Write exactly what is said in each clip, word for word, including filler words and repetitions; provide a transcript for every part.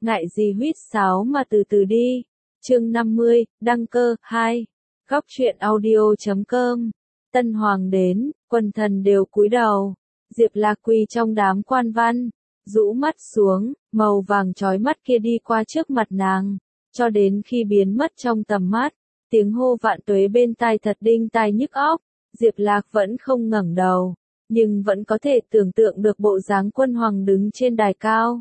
ngại gì huýt sáo mà từ từ đi. Chương năm mươi, đăng cơ, hai. Góc truyện audio chấm com. Tân hoàng đến, quần thần đều cúi đầu. Diệp Lạc quỳ trong đám quan văn, rũ mắt xuống, màu vàng chói mắt kia đi qua trước mặt nàng, cho đến khi biến mất trong tầm mắt, tiếng hô vạn tuế bên tai thật đinh tai nhức óc. Diệp Lạc vẫn không ngẩng đầu, nhưng vẫn có thể tưởng tượng được bộ dáng quân hoàng đứng trên đài cao.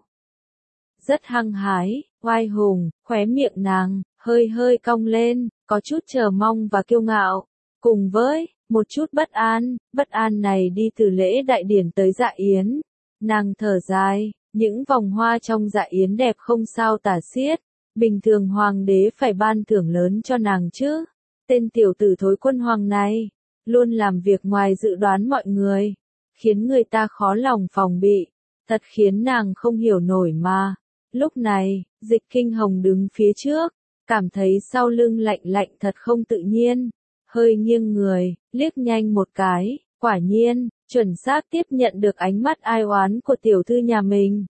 Rất hăng hái, oai hùng, khóe miệng nàng hơi hơi cong lên, có chút chờ mong và kiêu ngạo, cùng với một chút bất an. Bất an này đi từ lễ đại điển tới dạ yến. Nàng thở dài, những vòng hoa trong dạ yến đẹp không sao tả xiết, bình thường hoàng đế phải ban thưởng lớn cho nàng chứ. Tên tiểu tử thối quân hoàng này luôn làm việc ngoài dự đoán mọi người, khiến người ta khó lòng phòng bị, thật khiến nàng không hiểu nổi mà. Lúc này, Dịch Kinh Hồng đứng phía trước, cảm thấy sau lưng lạnh lạnh thật không tự nhiên, hơi nghiêng người, liếc nhanh một cái, quả nhiên, chuẩn xác tiếp nhận được ánh mắt ai oán của tiểu thư nhà mình.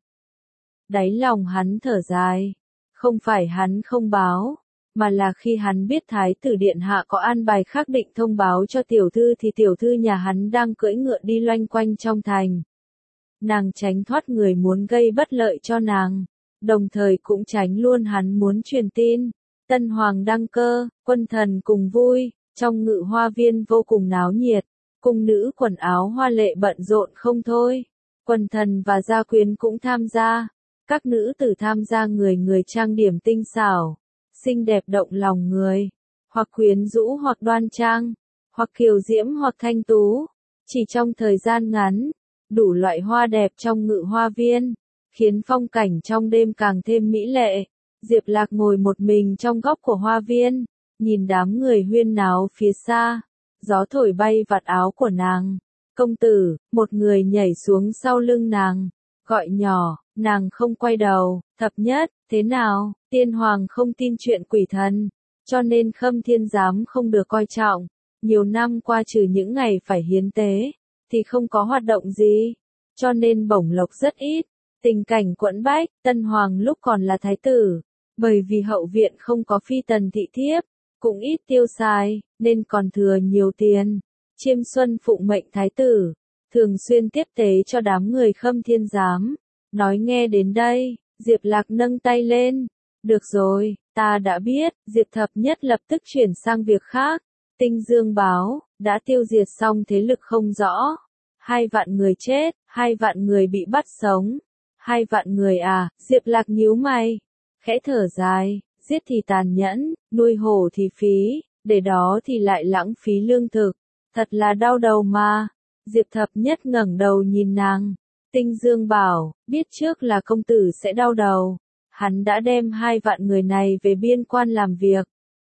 Đáy lòng hắn thở dài, không phải hắn không báo, mà là khi hắn biết Thái tử Điện Hạ có an bài khác định thông báo cho tiểu thư thì tiểu thư nhà hắn đang cưỡi ngựa đi loanh quanh trong thành. Nàng tránh thoát người muốn gây bất lợi cho nàng, đồng thời cũng tránh luôn hắn muốn truyền tin. Tân hoàng đăng cơ, quân thần cùng vui, trong ngự hoa viên vô cùng náo nhiệt, cung nữ quần áo hoa lệ bận rộn không thôi. Quần thần và gia quyến cũng tham gia, các nữ tử tham gia người người trang điểm tinh xảo, xinh đẹp động lòng người, hoặc quyến rũ hoặc đoan trang, hoặc kiều diễm hoặc thanh tú. Chỉ trong thời gian ngắn, đủ loại hoa đẹp trong ngự hoa viên, khiến phong cảnh trong đêm càng thêm mỹ lệ. Diệp Lạc ngồi một mình trong góc của hoa viên, nhìn đám người huyên náo phía xa, gió thổi bay vạt áo của nàng. Công tử, một người nhảy xuống sau lưng nàng, gọi nhỏ, nàng không quay đầu. Thập nhất, thế nào, tiên hoàng không tin chuyện quỷ thần, cho nên Khâm Thiên Giám không được coi trọng. Nhiều năm qua trừ những ngày phải hiến tế, thì không có hoạt động gì, cho nên bổng lộc rất ít. Tình cảnh quẫn bách, tân hoàng lúc còn là thái tử, bởi vì hậu viện không có phi tần thị thiếp, cũng ít tiêu xài, nên còn thừa nhiều tiền. Chiêm Xuân phụng mệnh thái tử, thường xuyên tiếp tế cho đám người Khâm Thiên Giám. Nói nghe đến đây, Diệp Lạc nâng tay lên. Được rồi, ta đã biết. Diệp Thập Nhất lập tức chuyển sang việc khác. Tinh Dương báo, đã tiêu diệt xong thế lực không rõ. Hai vạn người chết, hai vạn người bị bắt sống. Hai vạn người à, Diệp Lạc nhíu mày, khẽ thở dài, giết thì tàn nhẫn, nuôi hổ thì phí, để đó thì lại lãng phí lương thực, thật là đau đầu mà. Diệp Thập Nhất ngẩng đầu nhìn nàng. Tinh Dương bảo, biết trước là công tử sẽ đau đầu, hắn đã đem hai vạn người này về biên quan làm việc,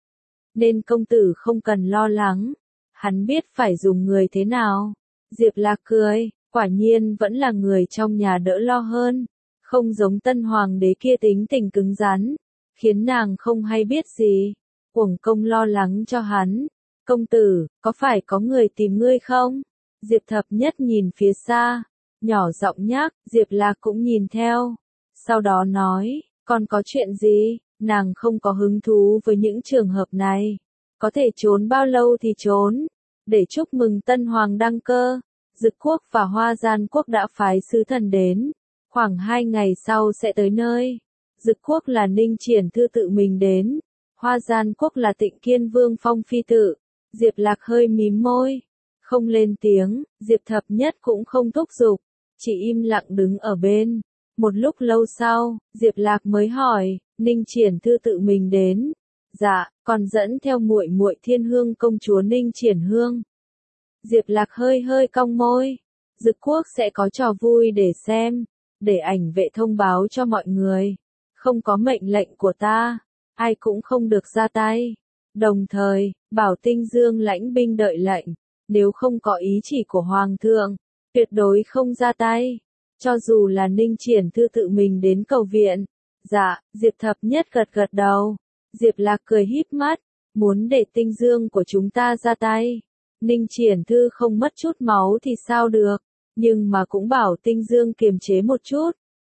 nên công tử không cần lo lắng, hắn biết phải dùng người thế nào. Diệp Lạc cười, quả nhiên vẫn là người trong nhà đỡ lo hơn, không giống tân hoàng đế kia tính tình cứng rắn, khiến nàng không hay biết gì, uổng công lo lắng cho hắn. Công tử, có phải có người tìm ngươi không? Diệp Thập Nhất nhìn phía xa, nhỏ giọng nhắc. Diệp Lạc cũng nhìn theo, sau đó nói, còn có chuyện gì? Nàng không có hứng thú với những trường hợp này, có thể trốn bao lâu thì trốn. Để chúc mừng tân hoàng đăng cơ, Dực quốc và Hoa Gian quốc đã phái sứ thần đến, khoảng hai ngày sau sẽ tới nơi. Dực quốc là Ninh Triển Thư tự mình đến, Hoa Gian quốc là Tịnh Kiên Vương Phong Phi tự. Diệp Lạc hơi mím môi, không lên tiếng. Diệp Thập Nhất cũng không thúc giục, chỉ im lặng đứng ở bên. Một lúc lâu sau, Diệp Lạc mới hỏi, Ninh Triển Thư tự mình đến? Dạ, còn dẫn theo muội muội Thiên Hương công chúa Ninh Triển Hương. Diệp Lạc hơi hơi cong môi. Dực quốc sẽ có trò vui để xem, để ảnh vệ thông báo cho mọi người. Không có mệnh lệnh của ta, ai cũng không được ra tay. Đồng thời, bảo Tinh Dương lãnh binh đợi lệnh, nếu không có ý chỉ của Hoàng thượng, tuyệt đối không ra tay. Cho dù là Ninh Triển Thư tự mình đến cầu viện. Dạ, Diệp Thập Nhất gật gật đầu. Diệp Lạc cười híp mắt, muốn để Tinh Dương của chúng ta ra tay. Ninh Triển Thư không mất chút máu thì sao được, nhưng mà cũng bảo Tinh Dương kiềm chế một chút,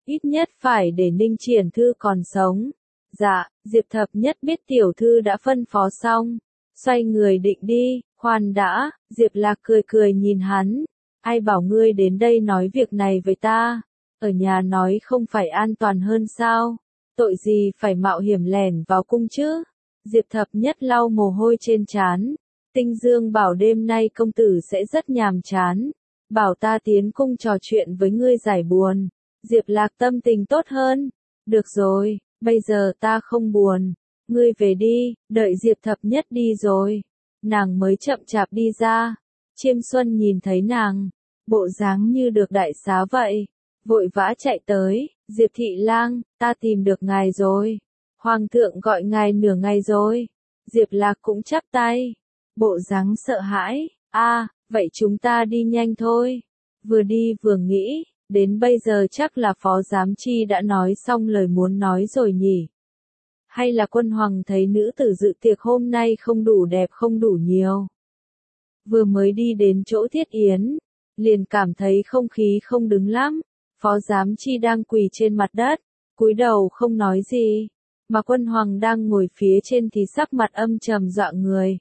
ít nhất phải để Ninh Triển Thư còn sống. Dạ, Diệp Thập Nhất biết tiểu thư đã phân phó xong, xoay người định đi, khoan đã, Diệp Lạc cười cười nhìn hắn, ai bảo ngươi đến đây nói việc này với ta, ở nhà nói không phải an toàn hơn sao, tội gì phải mạo hiểm lẻn vào cung chứ. Diệp Thập Nhất lau mồ hôi trên trán, Tinh Dương bảo đêm nay công tử sẽ rất nhàm chán, bảo ta tiến cung trò chuyện với ngươi giải buồn. Diệp Lạc tâm tình tốt hơn, được rồi, bây giờ ta không buồn, ngươi về đi, đợi Diệp Thập Nhất đi rồi, nàng mới chậm chạp đi ra. Chiêm Xuân nhìn thấy nàng, bộ dáng như được đại xá vậy, vội vã chạy tới, Diệp thị lang, ta tìm được ngài rồi, hoàng thượng gọi ngài nửa ngày rồi. Diệp Lạc cũng chắp tay, bộ dáng sợ hãi, a, vậy chúng ta đi nhanh thôi. Vừa đi vừa nghĩ, đến bây giờ chắc là phó giám chi đã nói xong lời muốn nói rồi nhỉ. Hay là quân hoàng thấy nữ tử dự tiệc hôm nay không đủ đẹp không đủ nhiều. Vừa mới đi đến chỗ Thiết Yến, liền cảm thấy không khí không đứng lắm, phó giám chi đang quỳ trên mặt đất, cúi đầu không nói gì, mà quân hoàng đang ngồi phía trên thì sắc mặt âm trầm dọa người.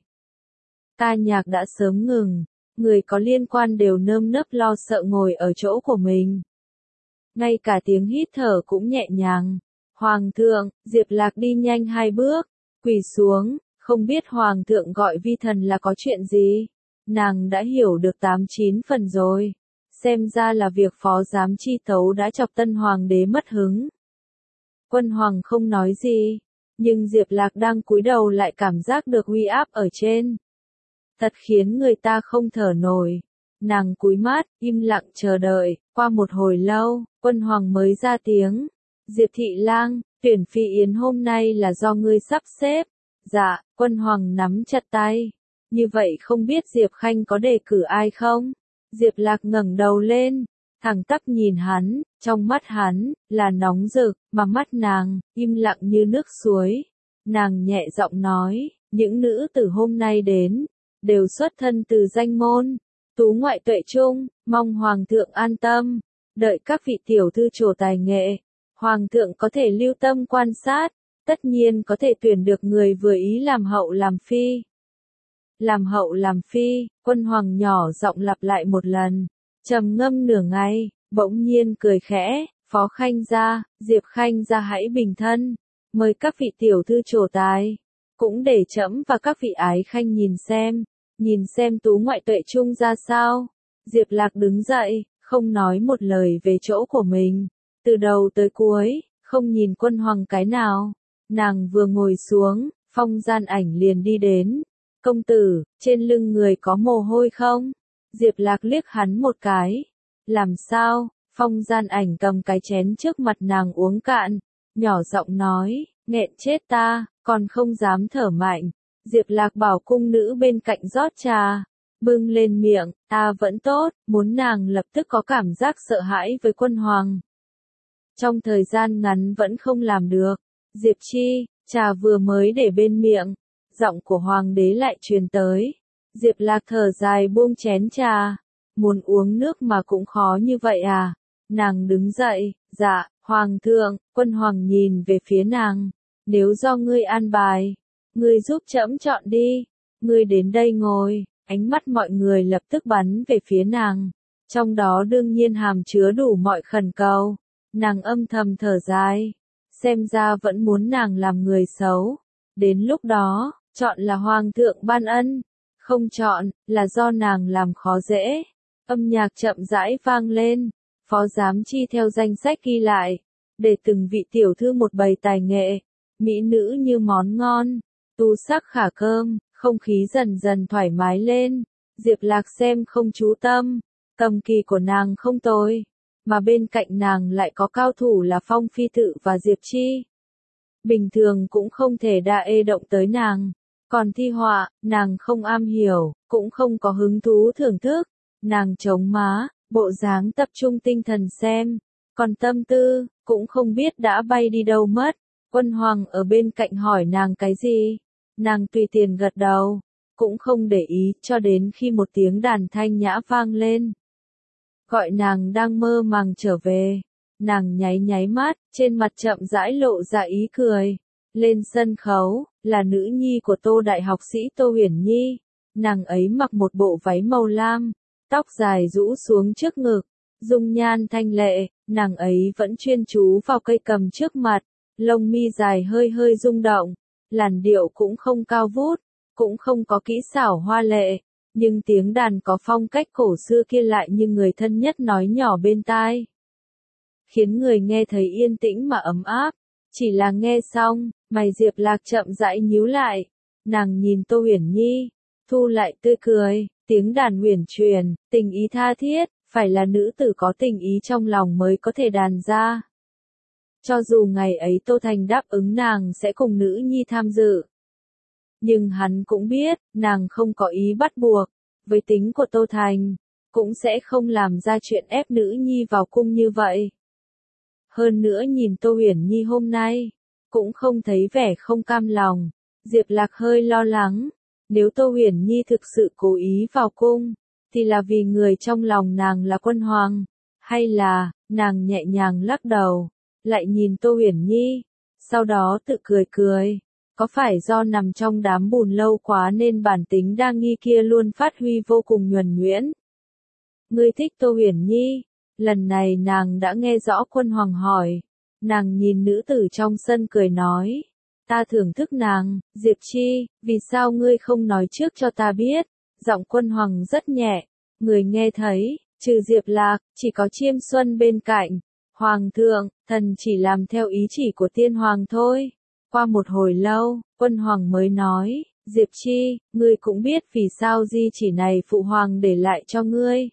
Ca nhạc đã sớm ngừng, người có liên quan đều nơm nớp lo sợ ngồi ở chỗ của mình. Ngay cả tiếng hít thở cũng nhẹ nhàng. Hoàng thượng, Diệp Lạc đi nhanh hai bước, quỳ xuống, không biết Hoàng thượng gọi vi thần là có chuyện gì. Nàng đã hiểu được tám chín phần rồi. Xem ra là việc phó giám chi tấu đã chọc tân hoàng đế mất hứng. Quân hoàng không nói gì, nhưng Diệp Lạc đang cúi đầu lại cảm giác được uy áp ở trên. Thật khiến người ta không thở nổi. Nàng cúi mắt, im lặng chờ đợi, qua một hồi lâu, quân hoàng mới ra tiếng. Diệp thị lang, tuyển phi yến hôm nay là do ngươi sắp xếp. Dạ, quân hoàng nắm chặt tay. Như vậy không biết Diệp Khanh có đề cử ai không? Diệp Lạc ngẩng đầu lên, thẳng tắp nhìn hắn, trong mắt hắn, là nóng rực, mà mắt nàng, im lặng như nước suối. Nàng nhẹ giọng nói, những nữ tử hôm nay đến, đều xuất thân từ danh môn, tú ngoại tuệ trung, mong Hoàng thượng an tâm, đợi các vị tiểu thư trổ tài nghệ. Hoàng thượng có thể lưu tâm quan sát, tất nhiên có thể tuyển được người vừa ý làm hậu làm phi. Làm hậu làm phi, quân hoàng nhỏ giọng lặp lại một lần, trầm ngâm nửa ngày, bỗng nhiên cười khẽ, phó khanh gia, Diệp khanh gia hãy bình thân, mời các vị tiểu thư trổ tài, cũng để trẫm và các vị ái khanh nhìn xem, nhìn xem tú ngoại tuệ trung ra sao. Diệp Lạc đứng dậy, không nói một lời về chỗ của mình. Từ đầu tới cuối, không nhìn quân hoàng cái nào. Nàng vừa ngồi xuống, Phong Gian Ảnh liền đi đến. Công tử, trên lưng người có mồ hôi không? Diệp Lạc liếc hắn một cái. Làm sao? Phong Gian Ảnh cầm cái chén trước mặt nàng uống cạn. Nhỏ giọng nói, nghẹn chết ta, còn không dám thở mạnh. Diệp Lạc bảo cung nữ bên cạnh rót trà. Bưng lên miệng, ta vẫn tốt, muốn nàng lập tức có cảm giác sợ hãi với quân hoàng. Trong thời gian ngắn vẫn không làm được. Diệp Chi, trà vừa mới để bên miệng, giọng của hoàng đế lại truyền tới. Diệp Lạc thở dài buông chén trà. Muốn uống nước mà cũng khó như vậy à? Nàng đứng dậy, dạ, hoàng thượng, quân hoàng nhìn về phía nàng. Nếu do ngươi an bài, ngươi giúp trẫm chọn đi. Ngươi đến đây ngồi, ánh mắt mọi người lập tức bắn về phía nàng. Trong đó đương nhiên hàm chứa đủ mọi khẩn cầu. Nàng âm thầm thở dài, xem ra vẫn muốn nàng làm người xấu. Đến lúc đó, chọn là hoàng thượng ban ân, không chọn, là do nàng làm khó dễ. Âm nhạc chậm rãi vang lên, phó giám chi theo danh sách ghi lại, để từng vị tiểu thư một bày tài nghệ, mỹ nữ như món ngon, tu sắc khả cơm, không khí dần dần thoải mái lên. Diệp Lạc xem không chú tâm, cầm kỳ của nàng không tồi. Mà bên cạnh nàng lại có cao thủ là Phong Phi Tự và Diệp Chi. Bình thường cũng không thể đa ê động tới nàng. Còn thi họa, nàng không am hiểu, cũng không có hứng thú thưởng thức. Nàng chống má, bộ dáng tập trung tinh thần xem. Còn tâm tư, cũng không biết đã bay đi đâu mất. Quân hoàng ở bên cạnh hỏi nàng cái gì. Nàng tùy tiền gật đầu, cũng không để ý cho đến khi một tiếng đàn thanh nhã vang lên. Gọi nàng đang mơ màng trở về. Nàng nháy nháy mắt, trên mặt chậm rãi lộ ra ý cười. Lên sân khấu, là nữ nhi của Tô đại học sĩ Tô Huyền Nhi. Nàng ấy mặc một bộ váy màu lam, tóc dài rũ xuống trước ngực, dung nhan thanh lệ, nàng ấy vẫn chuyên chú vào cây cầm trước mặt, lông mi dài hơi hơi rung động, làn điệu cũng không cao vút, cũng không có kỹ xảo hoa lệ, nhưng tiếng đàn có phong cách cổ xưa kia lại như người thân nhất nói nhỏ bên tai, khiến người nghe thấy yên tĩnh mà ấm áp. Chỉ là nghe xong, mày Diệp Lạc chậm rãi nhíu lại, nàng nhìn Tô Huyền Nhi, thu lại tươi cười, tiếng đàn huyền truyền, tình ý tha thiết, phải là nữ tử có tình ý trong lòng mới có thể đàn ra. Cho dù ngày ấy Tô Thành đáp ứng nàng sẽ cùng nữ nhi tham dự, nhưng hắn cũng biết, nàng không có ý bắt buộc, với tính của Tô Thành, cũng sẽ không làm ra chuyện ép nữ nhi vào cung như vậy. Hơn nữa nhìn Tô Huyền Nhi hôm nay, cũng không thấy vẻ không cam lòng, Diệp Lạc hơi lo lắng, nếu Tô Huyền Nhi thực sự cố ý vào cung, thì là vì người trong lòng nàng là Quân Hoàng, hay là, nàng nhẹ nhàng lắc đầu, lại nhìn Tô Huyền Nhi, sau đó tự cười cười, có phải do nằm trong đám bùn lâu quá nên bản tính đa nghi kia luôn phát huy vô cùng nhuần nhuyễn. Ngươi thích Tô Huyền Nhi? Lần này nàng đã nghe rõ Quân Hoàng hỏi, nàng nhìn nữ tử trong sân cười nói, ta thưởng thức nàng, Diệp Chi, vì sao ngươi không nói trước cho ta biết? Giọng Quân Hoàng rất nhẹ, người nghe thấy, trừ Diệp Lạc, chỉ có Chiêm Xuân bên cạnh. Hoàng thượng, thần chỉ làm theo ý chỉ của tiên hoàng thôi. Qua một hồi lâu, Quân Hoàng mới nói, Diệp Chi, ngươi cũng biết vì sao di chỉ này phụ hoàng để lại cho ngươi,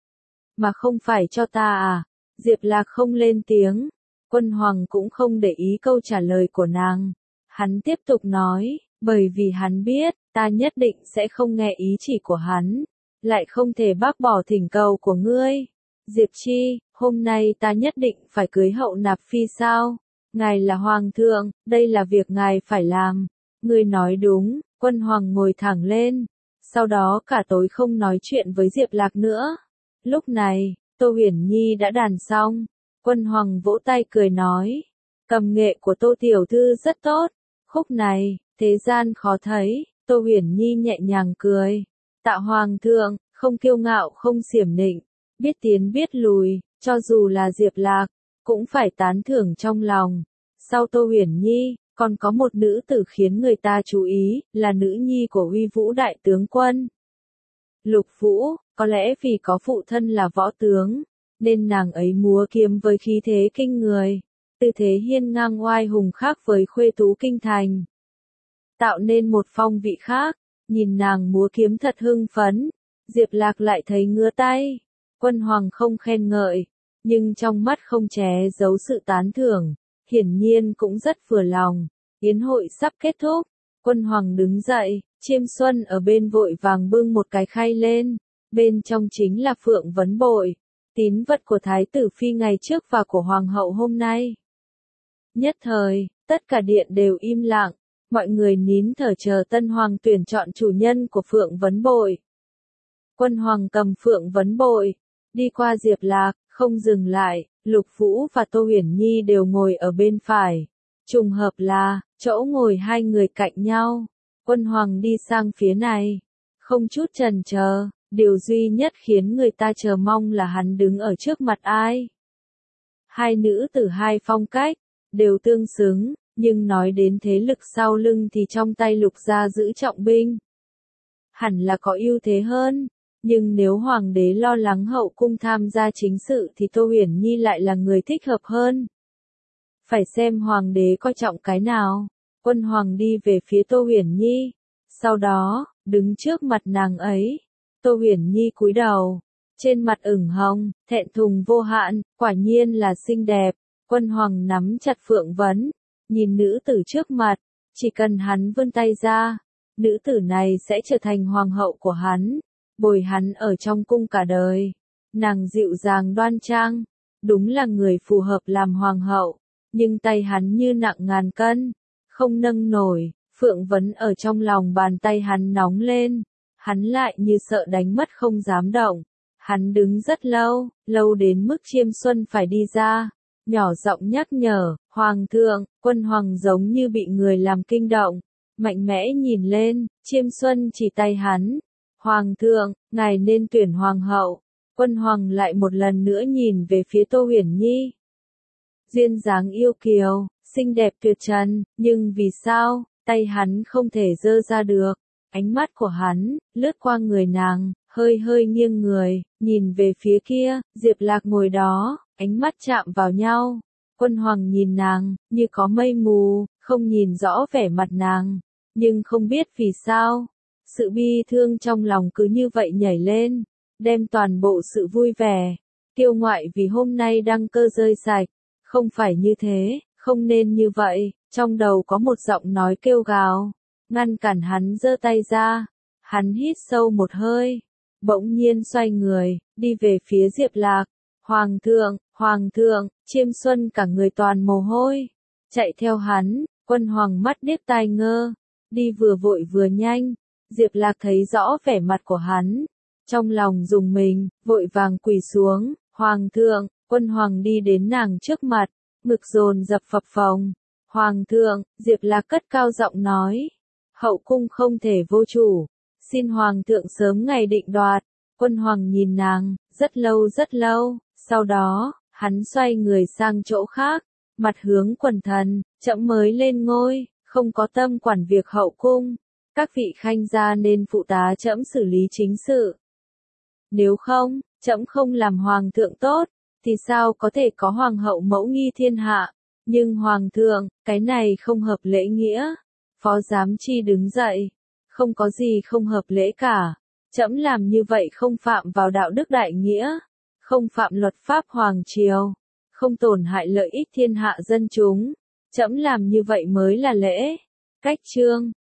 mà không phải cho ta à? Diệp Lạc không lên tiếng, Quân Hoàng cũng không để ý câu trả lời của nàng. Hắn tiếp tục nói, bởi vì hắn biết, ta nhất định sẽ không nghe ý chỉ của hắn, lại không thể bác bỏ thỉnh cầu của ngươi. Diệp Chi, hôm nay ta nhất định phải cưới hậu nạp phi sao? Ngài là hoàng thượng, đây là việc ngài phải làm. Ngươi nói đúng. Quân Hoàng ngồi thẳng lên, sau đó cả tối không nói chuyện với Diệp Lạc nữa. Lúc này, Tô Huyền Nhi đã đàn xong, Quân Hoàng vỗ tay cười nói, cầm nghệ của Tô tiểu thư rất tốt, khúc này, thế gian khó thấy. Tô Huyền Nhi nhẹ nhàng cười, tạ hoàng thượng, không kiêu ngạo không xiểm nịnh, biết tiến biết lùi, cho dù là Diệp Lạc, cũng phải tán thưởng trong lòng. Sau Tô Huyền Nhi, còn có một nữ tử khiến người ta chú ý, là nữ nhi của Huy Vũ đại tướng quân. Lục Vũ, có lẽ vì có phụ thân là võ tướng, nên nàng ấy múa kiếm với khí thế kinh người, tư thế hiên ngang oai hùng khác với khuê tú kinh thành, tạo nên một phong vị khác. Nhìn nàng múa kiếm thật hưng phấn, Diệp Lạc lại thấy ngứa tay. Quân Hoàng không khen ngợi, nhưng trong mắt không che giấu sự tán thưởng, hiển nhiên cũng rất vừa lòng. Yến hội sắp kết thúc, Quân Hoàng đứng dậy, Chiêm Xuân ở bên vội vàng bưng một cái khay lên, bên trong chính là phượng vấn bội, tín vật của Thái tử Phi ngày trước và của Hoàng hậu hôm nay. Nhất thời, tất cả điện đều im lặng, mọi người nín thở chờ Tân Hoàng tuyển chọn chủ nhân của phượng vấn bội. Quân Hoàng cầm phượng vấn bội, đi qua Diệp Lạc, không dừng lại, Lục Vũ và Tô Huyền Nhi đều ngồi ở bên phải. Trùng hợp là, chỗ ngồi hai người cạnh nhau. Quân Hoàng đi sang phía này, không chút chần chờ, điều duy nhất khiến người ta chờ mong là hắn đứng ở trước mặt ai. Hai nữ tử hai phong cách, đều tương xứng, nhưng nói đến thế lực sau lưng thì trong tay Lục gia giữ trọng binh, hẳn là có ưu thế hơn. Nhưng nếu Hoàng đế lo lắng hậu cung tham gia chính sự thì Tô Huyền Nhi lại là người thích hợp hơn. Phải xem Hoàng đế coi trọng cái nào. Quân Hoàng đi về phía Tô Huyền Nhi, sau đó, đứng trước mặt nàng ấy. Tô Huyền Nhi cúi đầu, trên mặt ửng hồng, thẹn thùng vô hạn, quả nhiên là xinh đẹp. Quân Hoàng nắm chặt phượng vấn, nhìn nữ tử trước mặt, chỉ cần hắn vươn tay ra, nữ tử này sẽ trở thành hoàng hậu của hắn, bồi hắn ở trong cung cả đời. Nàng dịu dàng đoan trang, đúng là người phù hợp làm hoàng hậu, nhưng tay hắn như nặng ngàn cân, không nâng nổi. Phượng vấn ở trong lòng bàn tay hắn nóng lên, hắn lại như sợ đánh mất không dám động. Hắn đứng rất lâu, lâu đến mức Chiêm Xuân phải đi ra, nhỏ giọng nhắc nhở, Hoàng thượng, quân hoàng giống như bị người làm kinh động, mạnh mẽ nhìn lên, Chiêm Xuân chỉ tay hắn, Hoàng thượng, ngài nên tuyển hoàng hậu, quân hoàng lại một lần nữa nhìn về phía Tô Huyền Nhi. Duyên dáng yêu kiều, xinh đẹp tuyệt trần, nhưng vì sao, tay hắn không thể giơ ra được, ánh mắt của hắn, lướt qua người nàng, hơi hơi nghiêng người, nhìn về phía kia, Diệp Lạc ngồi đó, ánh mắt chạm vào nhau, quân hoàng nhìn nàng, như có mây mù, không nhìn rõ vẻ mặt nàng, nhưng không biết vì sao, sự bi thương trong lòng cứ như vậy nhảy lên, đem toàn bộ sự vui vẻ, kiêu ngoại vì hôm nay đăng cơ rơi sạch, không phải như thế, không nên như vậy, trong đầu có một giọng nói kêu gào, ngăn cản hắn giơ tay ra, hắn hít sâu một hơi, bỗng nhiên xoay người, đi về phía Diệp Lạc, Hoàng thượng, Hoàng thượng, Chiêm Xuân cả người toàn mồ hôi, chạy theo hắn, quân hoàng mắt điếc tai ngơ, đi vừa vội vừa nhanh, Diệp Lạc thấy rõ vẻ mặt của hắn, trong lòng rùng mình, vội vàng quỳ xuống, Hoàng thượng, quân hoàng đi đến nàng trước mặt, ngực dồn dập phập phồng, Hoàng thượng, Diệp Lạc cất cao giọng nói, hậu cung không thể vô chủ, xin Hoàng thượng sớm ngày định đoạt, quân hoàng nhìn nàng, rất lâu rất lâu, sau đó, hắn xoay người sang chỗ khác, mặt hướng quần thần, trẫm mới lên ngôi, không có tâm quản việc hậu cung, các vị khanh gia nên phụ tá trẫm xử lý chính sự. Nếu không, trẫm không làm hoàng thượng tốt, thì sao có thể có hoàng hậu mẫu nghi thiên hạ, nhưng hoàng thượng, cái này không hợp lễ nghĩa. Phó giám chi đứng dậy, không có gì không hợp lễ cả, trẫm làm như vậy không phạm vào đạo đức đại nghĩa, không phạm luật pháp hoàng triều, không tổn hại lợi ích thiên hạ dân chúng, trẫm làm như vậy mới là lễ. Cách chương